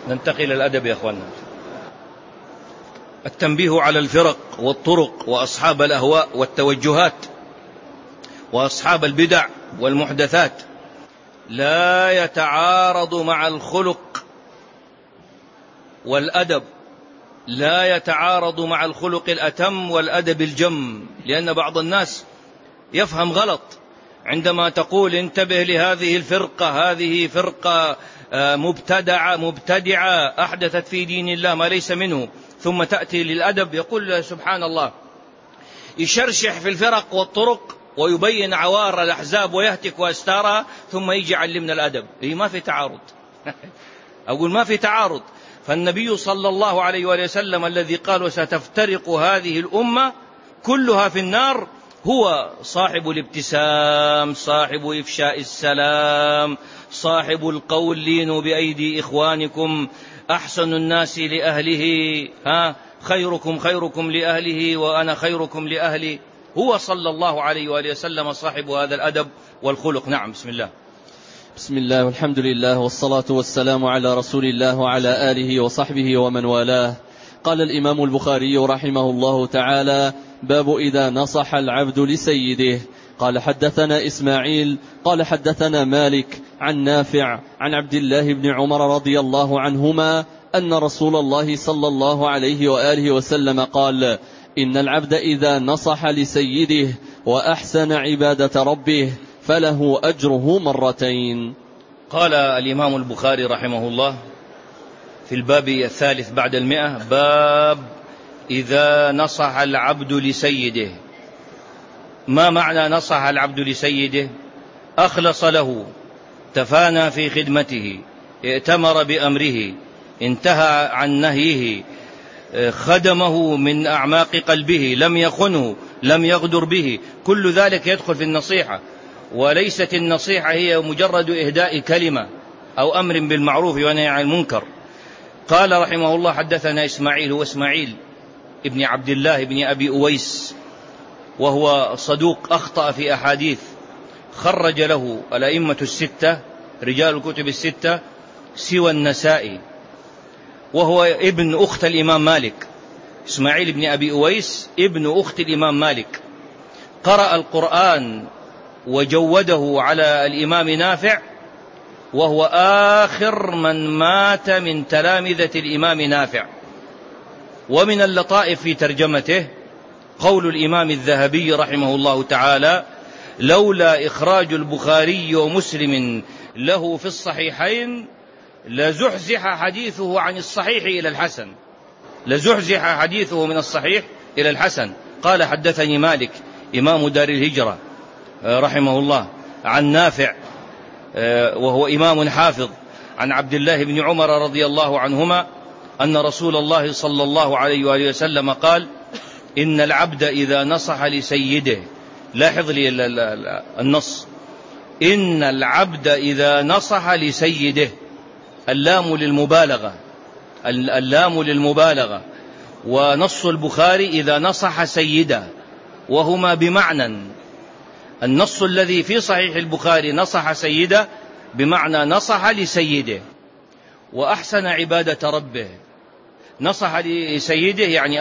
ننتقل إلى الأدب يا أخوانا. التنبيه على الفرق والطرق وأصحاب الأهواء والتوجهات وأصحاب البدع والمحدثات لا يتعارض مع الخلق والأدب، لا يتعارض مع الخلق الأتم والأدب الجم، لأن بعض الناس يفهم غلط عندما تقول انتبه لهذه الفرقة، هذه فرقة مبتدعة أحدثت في دين الله ما ليس منه، ثم تأتي للأدب يقول سبحان الله، يشرشح في الفرق والطرق ويبين عوار الأحزاب ويهتك وأستارها، ثم يجي يعلمنا الأدب. ما في تعارض أقول ما في تعارض. فالنبي صلى الله عليه وسلم الذي قال وستفترق هذه الأمة كلها في النار هو صاحب الابتسام، صاحب إفشاء السلام، صاحب القول لينوا بأيدي إخوانكم، أحسن الناس لأهله، خيركم خيركم لأهله وأنا خيركم لأهلي. هو صلى الله عليه وآله وسلم صاحب هذا الأدب والخلق. نعم. بسم الله. بسم الله والحمد لله والصلاة والسلام على رسول الله وعلى آله وصحبه ومن والاه. قال الإمام البخاري رحمه الله تعالى: باب إذا نصح العبد لسيده. قال حدثنا إسماعيل قال حدثنا مالك عن نافع عن عبد الله بن عمر رضي الله عنهما أن رسول الله صلى الله عليه وآله وسلم قال: إن العبد إذا نصح لسيده وأحسن عبادة ربه فله أجره مرتين. قال الإمام البخاري رحمه الله في الباب الثالث بعد 100: باب إذا نصح العبد لسيده. ما معنى نصح العبد لسيده؟ أخلص له، تفانى في خدمته، ائتمر بأمره، انتهى عن نهيه، خدمه من أعماق قلبه، لم يخنه، لم يغدر به. كل ذلك يدخل في النصيحة، وليست النصيحة هي مجرد إهداء كلمة أو أمر بالمعروف ونهي عن المنكر. قال رحمه الله حدثنا إسماعيل، هو إسماعيل ابن عبد الله ابن أبي أويس، وهو صدوق أخطأ في أحاديث، خرج له الأئمة الستة رجال الكتب الستة سوى النسائي، وهو ابن أخت الإمام مالك. إسماعيل ابن أبي أويس ابن أخت الإمام مالك، قرأ القرآن وجوده على الإمام نافع، وهو آخر من مات من تلامذة الإمام نافع. ومن اللطائف في ترجمته قول الإمام الذهبي رحمه الله تعالى: لولا إخراج البخاري ومسلم له في الصحيحين لزحزح حديثه عن الصحيح إلى الحسن، لزحزح حديثه من الصحيح إلى الحسن. قال حدثني مالك إمام دار الهجرة رحمه الله عن نافع وهو إمام حافظ عن عبد الله بن عمر رضي الله عنهما أن رسول الله صلى الله عليه وآله وسلم قال: إن العبد إذا نصح لسيده. لاحظ لي النص: إن العبد إذا نصح لسيده، اللام للمبالغة، اللام للمبالغة. ونص البخاري إذا نصح سيده، وهما بمعنى. النص الذي في صحيح البخاري نصح سيده بمعنى نصح لسيده. وأحسن عبادة ربه، نصح لسيده يعني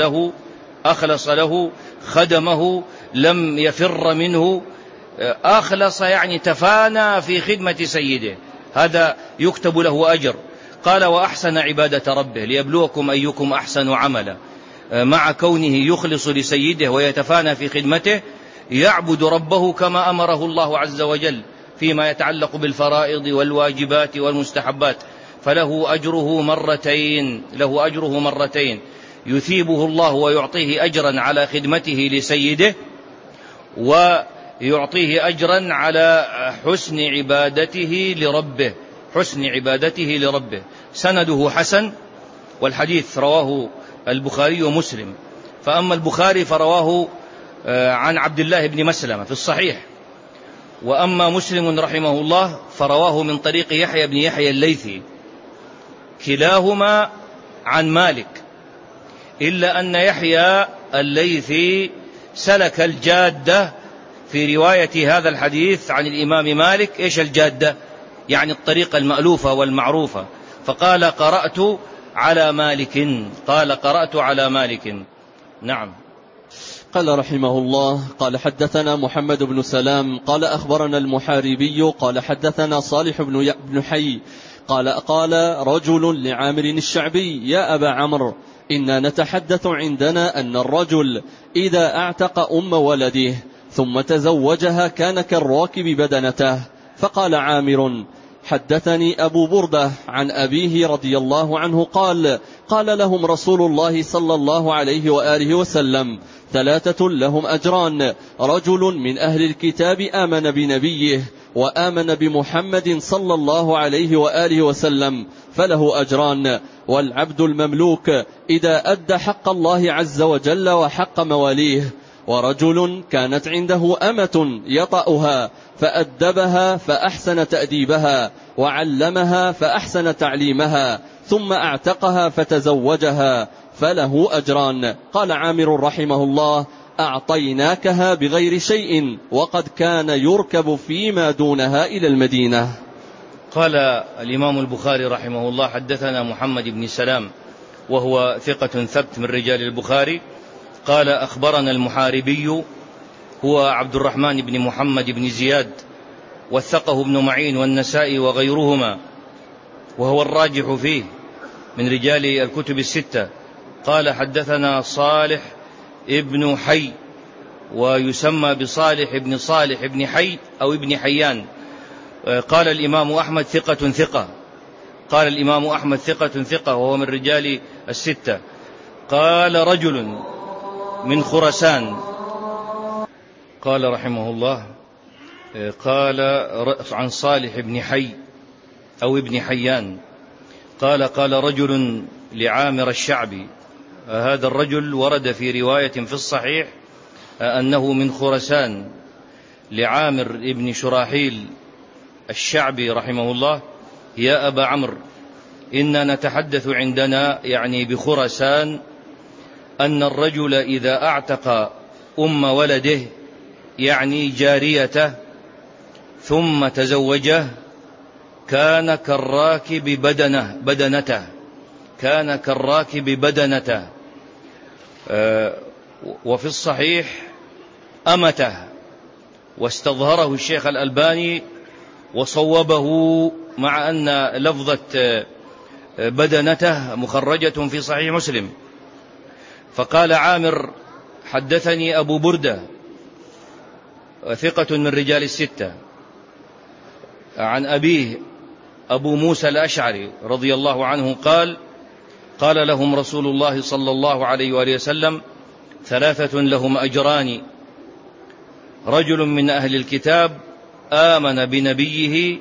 أخلص له، خدمه، لم يفر منه، أخلص يعني تفانى في خدمة سيده، هذا يكتب له أجر. قال: وأحسن عبادة ربه ليبلوكم أيكم أحسن عملا. مع كونه يخلص لسيده ويتفانى في خدمته، يعبد ربه كما أمره الله عز وجل فيما يتعلق بالفرائض والواجبات والمستحبات، فله أجره مرتين، له أجره مرتين، يثيبه الله ويعطيه أجرا على خدمته لسيده، ويعطيه أجرا على حسن عبادته لربه، حسن عبادته لربه. سنده حسن، والحديث رواه البخاري ومسلم. فأما البخاري فرواه عن عبد الله بن مسلمة في الصحيح، وأما مسلم رحمه الله فرواه من طريق يحيى بن يحيى الليثي، كلاهما عن مالك، إلا أن يحيى الليثي سلك الجادة في رواية هذا الحديث عن الإمام مالك. إيش الجادة؟ يعني الطريقة المألوفة والمعروفة. فقال قرأت على مالك. قال قرأت على مالك. نعم. قال رحمه الله: قال حدثنا محمد بن سلام قال أخبرنا المحاربي قال حدثنا صالح بن حي قال رجل لعامر الشعبي: يا أبا عمرو، إنا نتحدث عندنا أن الرجل إذا أعتق أم ولده ثم تزوجها كان كالراكب بدنته. فقال عامر: حدثني أبو بردة عن أبيه رضي الله عنه قال لهم رسول الله صلى الله عليه وآله وسلم: 3 لهم أجران: رجل من أهل الكتاب آمن بنبيه وآمن بمحمد صلى الله عليه وآله وسلم فله أجران، والعبد المملوك إذا أدى حق الله عز وجل وحق مواليه، ورجل كانت عنده أمة يطأها فأدبها فأحسن تأديبها وعلمها فأحسن تعليمها ثم أعتقها فتزوجها فله أجران. قال عامر رحمه الله: أعطيناكها بغير شيء وقد كان يركب فيما دونها إلى المدينة. قال الإمام البخاري رحمه الله: حدثنا محمد بن سلام وهو ثقة ثبت من رجال البخاري. قال أخبرنا المحاربي هو عبد الرحمن بن محمد بن زياد، وثقه ابن معين والنسائي وغيرهما، وهو الراجح فيه من رجال الكتب الستة. قال حدثنا صالح ابن حي، ويسمى بصالح ابن صالح ابن حي أو ابن حيان. قال الإمام أحمد ثقة. قال الإمام أحمد ثقة وهو من رجال الستة. قال رجل من خراسان. قال رحمه الله: قال عن صالح بن حي أو ابن حيان قال رجل لعامر الشعبي. هذا الرجل ورد في رواية في الصحيح أنه من خراسان، لعامر ابن شراحيل الشعبي رحمه الله: يا أبا عمرو، إنا نتحدث عندنا يعني بخراسان أن الرجل إذا أعتق أم ولده يعني جاريته ثم تزوجه كان كالراكب بدنته كان كالراكب بدنته. وفي الصحيح أمته، واستظهره الشيخ الألباني وصوبه، مع أن لفظة بدنته مخرجة في صحيح مسلم. فقال عامر: حدثني أبو بردة ثقة من رجال الستة عن أبيه أبو موسى الأشعري رضي الله عنه قال لهم رسول الله صلى الله عليه وآله وسلم: 3 لهم أجران: رجل من أهل الكتاب آمن بنبيه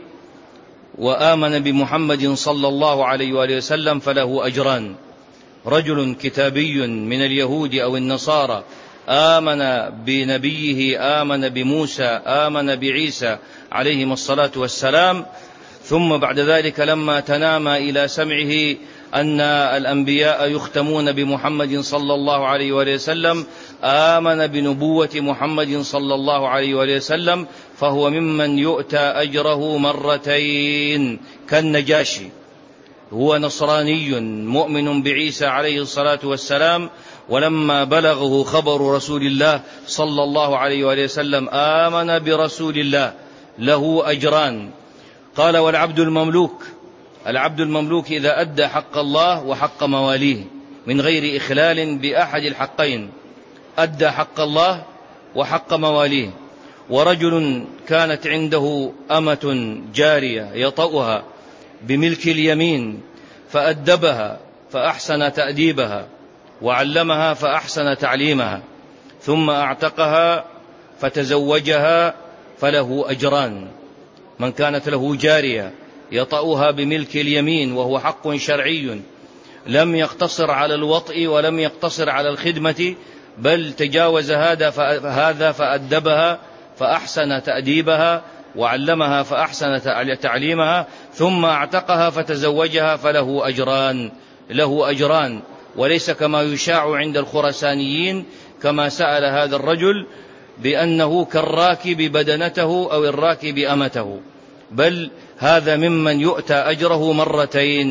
وآمن بمحمد صلى الله عليه وآله وسلم فله أجران. رجل كتابي من اليهود أو النصارى آمن بنبيه، آمن بموسى، آمن بعيسى عليهم الصلاة والسلام، ثم بعد ذلك لما تنامى إلى سمعه أن الأنبياء يختمون بمحمد صلى الله عليه وآله وسلم آمن بنبوة محمد صلى الله عليه وآله وسلم، فهو ممن يؤتى أجره مرتين كالنجاشي. هو نصراني مؤمن بعيسى عليه الصلاة والسلام، ولما بلغه خبر رسول الله صلى الله عليه وآله وسلم آمن برسول الله، له أجران. قال: والعبد المملوك، العبد المملوك إذا أدى حق الله وحق مواليه من غير إخلال بأحد الحقين، أدى حق الله وحق مواليه. ورجل كانت عنده أمة جارية يطأها بملك اليمين فأدبها فأحسن تأديبها وعلمها فأحسن تعليمها، ثم أعتقها فتزوجها فله أجران. من كانت له جارية يطأها بملك اليمين وهو حق شرعي، لم يقتصر على الوطء ولم يقتصر على الخدمة، بل تجاوز هذا فأدبها فأحسن تأديبها وعلمها فأحسن تعليمها، ثم اعتقها فتزوجها فله أجران. له أجران، وليس كما يشاع عند الخرسانيين كما سأل هذا الرجل بأنه كالراكب بدنته أو الراكب أمته، بل هذا ممن يؤتى أجره مرتين.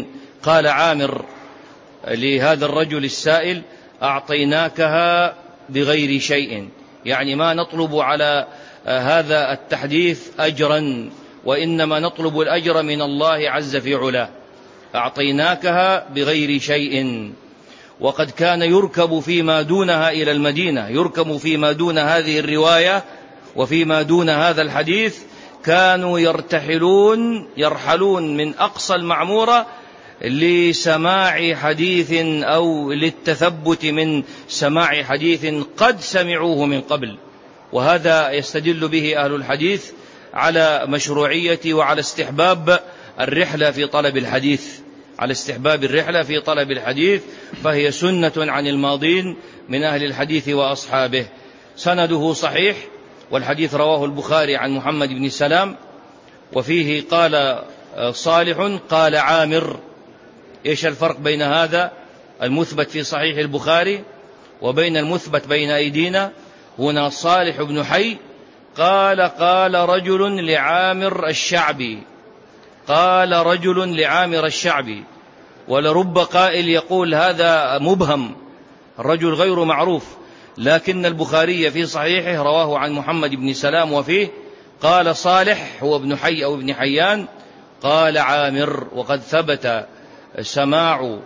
قال عامر لهذا الرجل السائل: أعطيناكها بغير شيء، يعني ما نطلب على هذا التحديث أجرا، وإنما نطلب الأجر من الله عز في علاه. أعطيناكها بغير شيء. وقد كان يركب فيما دونها إلى المدينة، يركب فيما دون هذه الرواية وفيما دون هذا الحديث، كانوا يرحلون من أقصى المعمورة لسماع حديث أو للتثبت من سماع حديث قد سمعوه من قبل. وهذا يستدل به أهل الحديث على مشروعية وعلى استحباب الرحلة في طلب الحديث، على استحباب الرحلة في طلب الحديث، فهي سنة عن الماضين من أهل الحديث وأصحابه. سنده صحيح، والحديث رواه البخاري عن محمد بن سلام، وفيه قال صالح قال عامر. إيش الفرق بين هذا المثبت في صحيح البخاري وبين المثبت بين أيدينا؟ هنا صالح بن حي قال رجل لعامر الشعبي، قال رجل لعامر الشعبي، ولرب قائل يقول هذا مبهم، الرجل غير معروف، لكن البخاري في صحيحه رواه عن محمد بن سلام، وفيه قال صالح هو ابن حي أو ابن حيان قال عامر. وقد ثبت سماع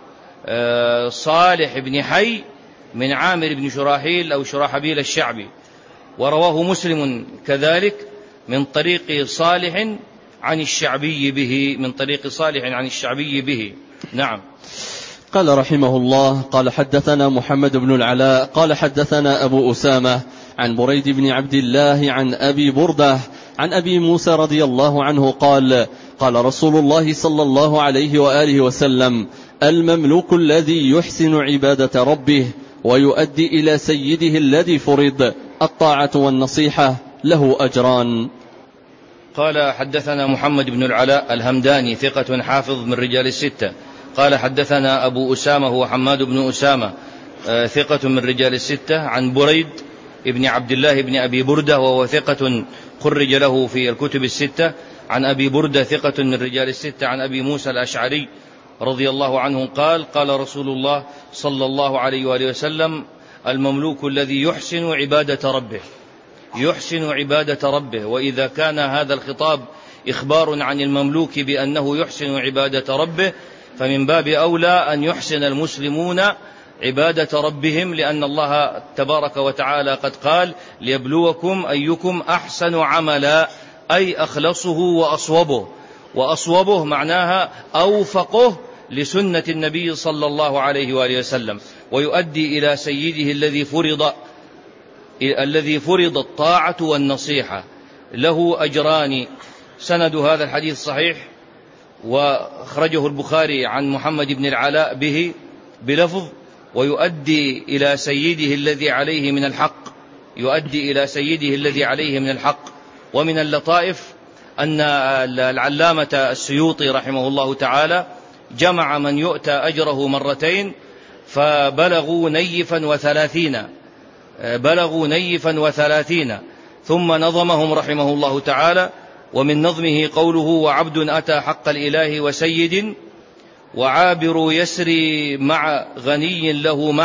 صالح بن حي من عامر بن شراحيل أو شراحبيل الشعبي، ورواه مسلم كذلك من طريق صالح عن الشعبي به، من طريق صالح عن الشعبي به. نعم. قال رحمه الله: قال حدثنا محمد بن العلاء قال حدثنا أبو أسامة عن بريد بن عبد الله عن أبي بردة عن أبي موسى رضي الله عنه قال: قال رسول الله صلى الله عليه وآله وسلم: المملوك الذي يحسن عبادة ربه ويؤدي إلى سيده الذي فرض الطاعة والنصيحة له أجران. قال حدثنا محمد بن العلاء الهمداني ثقة حافظ من رجال الستة. قال حدثنا أبو أسامة هو حماد بن أسامة ثقة من رجال الستة، عن بريد ابن عبد الله بن أبي بردة وهو ثقة خرج له في الكتب الستة، عن أبي بردة ثقة من رجال الستة، عن أبي موسى الأشعري رضي الله عنه قال: قال رسول الله صلى الله عليه وآله وسلم: المملوك الذي يحسن عبادة ربه، يحسن عبادة ربه. وإذا كان هذا الخطاب إخبار عن المملوك بأنه يحسن عبادة ربه، فمن باب أولى أن يحسن المسلمون عبادة ربهم، لأن الله تبارك وتعالى قد قال: ليبلوكم أيكم أحسن عملا، أي أخلصه وأصوبه، وأصوبه معناها أوفقه لسنة النبي صلى الله عليه وآله وسلم، ويؤدي إلى سيده الذي فرض الطاعة والنصيحة، له أجران. سند هذا الحديث صحيح، وأخرجه البخاري عن محمد بن العلاء به بلفظ: ويؤدي إلى سيده الذي عليه من الحق، يؤدي إلى سيده الذي عليه من الحق. ومن اللطائف أن العلامة السيوطي رحمه الله تعالى جمع من يؤتى أجره مرتين فبلغوا نيفا وثلاثين، ثم نظمهم رحمه الله تعالى. ومن نظمه قوله: وعبد أتى حق الإله وسيد، وعابر يسري مع غني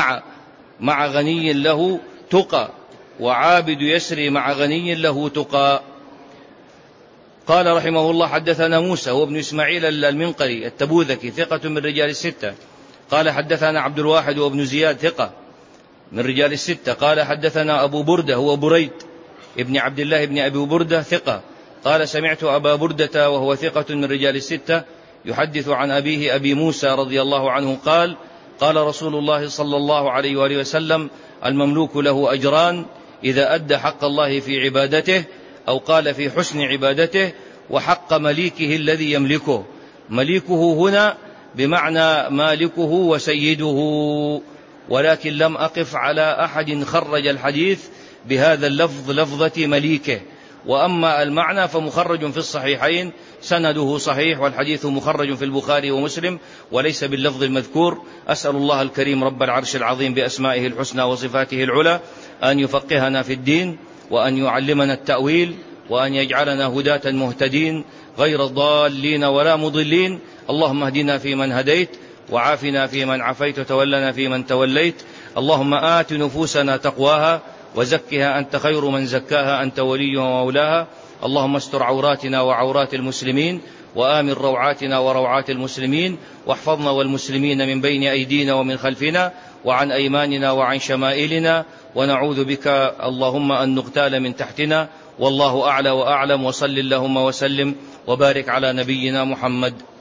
له تقى، وعابد يسري مع غني له تقى. قال رحمه الله: حدثنا موسى هو ابن إسماعيل المنقري التبوذكي ثقة من رجال الستة. قال حدثنا عبد الواحد وابن زياد ثقة من رجال الستة. قال حدثنا أبو بردة هو بريد ابن عبد الله ابن أبي بردة ثقة. قال سمعت أبا بردة وهو ثقة من رجال الستة يحدث عن أبيه أبي موسى رضي الله عنه قال: قال رسول الله صلى الله عليه وآله وسلم: المملوك له أجران: إذا أدى حق الله في عبادته، أو قال في حسن عبادته، وحق مليكه الذي يملكه. مليكه هنا بمعنى مالكه وسيده، ولكن لم أقف على أحد خرج الحديث بهذا اللفظ لفظة مليكه. وأما المعنى فمخرج في الصحيحين، سنده صحيح، والحديث مخرج في البخاري ومسلم وليس باللفظ المذكور. أسأل الله الكريم رب العرش العظيم بأسمائه الحسنى وصفاته العلى أن يفقهنا في الدين، وأن يعلمنا التأويل، وأن يجعلنا هداة مهتدين غير ضالين ولا مضلين. اللهم اهدنا فيمن هديت، وعافنا فيمن عافيت، وتولنا فيمن توليت. اللهم آت نفوسنا تقواها وزكها أنت خير من زكاها، أنت وليها ومولاها. اللهم استر عوراتنا وعورات المسلمين، وآمن روعاتنا وروعات المسلمين، واحفظنا والمسلمين من بين أيدينا ومن خلفنا وعن أيماننا وعن شمائلنا، ونعوذ بك اللهم أن نغتال من تحتنا. والله أعلى وأعلم، وصل اللهم وسلم وبارك على نبينا محمد.